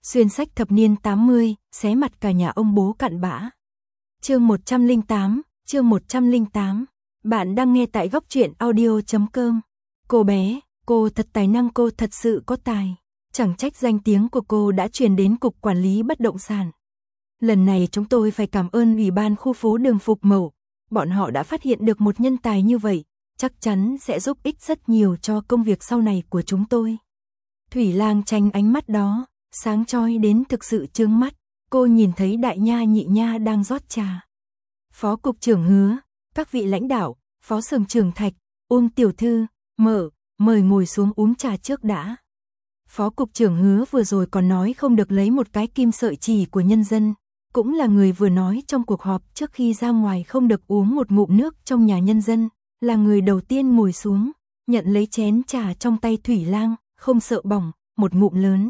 Xuyên sách thập niên 80, xé mặt cả nhà ông bố cặn bã. Chương 108, chương 108. Bạn đang nghe tại góc truyện audio.com. Cô bé, cô thật tài năng, cô thật sự có tài. Chẳng trách danh tiếng của cô đã truyền đến Cục Quản lý Bất động sản. Lần này chúng tôi phải cảm ơn Ủy ban khu phố Đường Phục Mậu. Bọn họ đã phát hiện được một nhân tài như vậy, chắc chắn sẽ giúp ích rất nhiều cho công việc sau này của chúng tôi. Thủy Lang tranh ánh mắt đó, sáng chói đến thực sự chướng mắt. Cô nhìn thấy Đại Nha Nhị Nha đang rót trà. Phó Cục trưởng Hứa, các vị lãnh đạo, Phó Xưởng trưởng Thạch, Tiểu thư, mời ngồi xuống uống trà trước đã. Phó Cục trưởng Hứa vừa rồi còn nói không được lấy một cái kim sợi chỉ của nhân dân, cũng là người vừa nói trong cuộc họp trước khi ra ngoài không được uống một ngụm nước trong nhà nhân dân, là người đầu tiên ngồi xuống, nhận lấy chén trà trong tay Thủy Lang, không sợ bỏng, một ngụm lớn.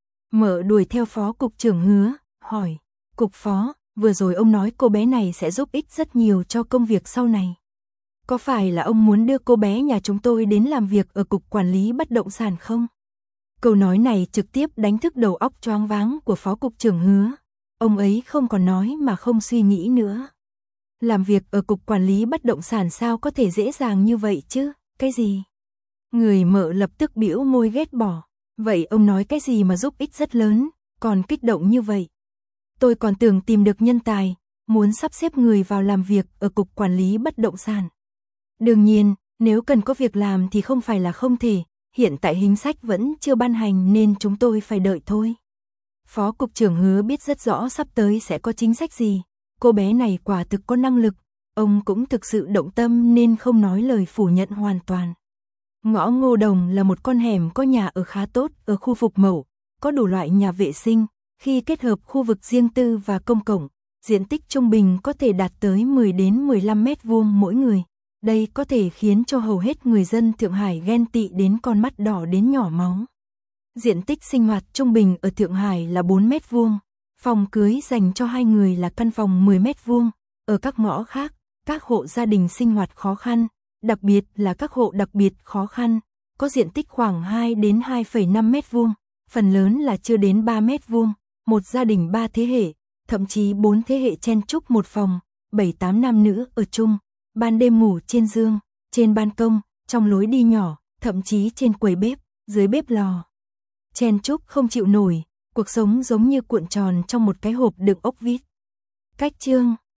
Đuổi theo Phó Cục trưởng Hứa, hỏi, Cục Phó, vừa rồi ông nói cô bé này sẽ giúp ích rất nhiều cho công việc sau này. Có phải là ông muốn đưa cô bé nhà chúng tôi đến làm việc ở Cục Quản lý Bất động sản không? Câu nói này trực tiếp đánh thức đầu óc choáng váng của Phó Cục trưởng Hứa. Ông ấy không còn nói mà không suy nghĩ nữa. Làm việc ở Cục Quản lý Bất động sản sao có thể dễ dàng như vậy chứ? Cái gì? Người Mợ lập tức bĩu môi ghét bỏ. Vậy ông nói cái gì mà giúp ích rất lớn, còn kích động như vậy? Tôi còn tưởng tìm được nhân tài, muốn sắp xếp người vào làm việc ở Cục Quản lý Bất động sản. Đương nhiên, nếu cần có việc làm thì không phải là không thể, hiện tại hình sách vẫn chưa ban hành nên chúng tôi phải đợi thôi. Phó Cục trưởng Hứa biết rất rõ sắp tới sẽ có chính sách gì, cô bé này quả thực có năng lực, ông cũng thực sự động tâm nên không nói lời phủ nhận hoàn toàn. Ngõ Ngô Đồng là một con hẻm có nhà ở khá tốt ở khu Phục Mậu, có đủ loại nhà vệ sinh, khi kết hợp khu vực riêng tư và công cộng, diện tích trung bình có thể đạt tới 10 đến 15 mét vuông mỗi người. Đây có thể khiến cho hầu hết người dân Thượng Hải ghen tị đến con mắt đỏ đến nhỏ máu. Diện tích sinh hoạt trung bình ở Thượng Hải là 4 mét vuông, phòng cưới dành cho 2 người là căn phòng 10 mét vuông. Ở các ngõ khác, các hộ gia đình sinh hoạt khó khăn, đặc biệt là các hộ đặc biệt khó khăn, có diện tích khoảng 2 đến 2,5 mét vuông, phần lớn là chưa đến 3 mét vuông, một gia đình 3 thế hệ, thậm chí 4 thế hệ chen chúc một phòng, 7-8 nam nữ ở chung, ban đêm ngủ trên giường, trên ban công, trong lối đi nhỏ, thậm chí trên quầy bếp, dưới bếp lò. Chen chúc không chịu nổi, cuộc sống giống như cuộn tròn trong một cái hộp đựng ốc vít. Cách chương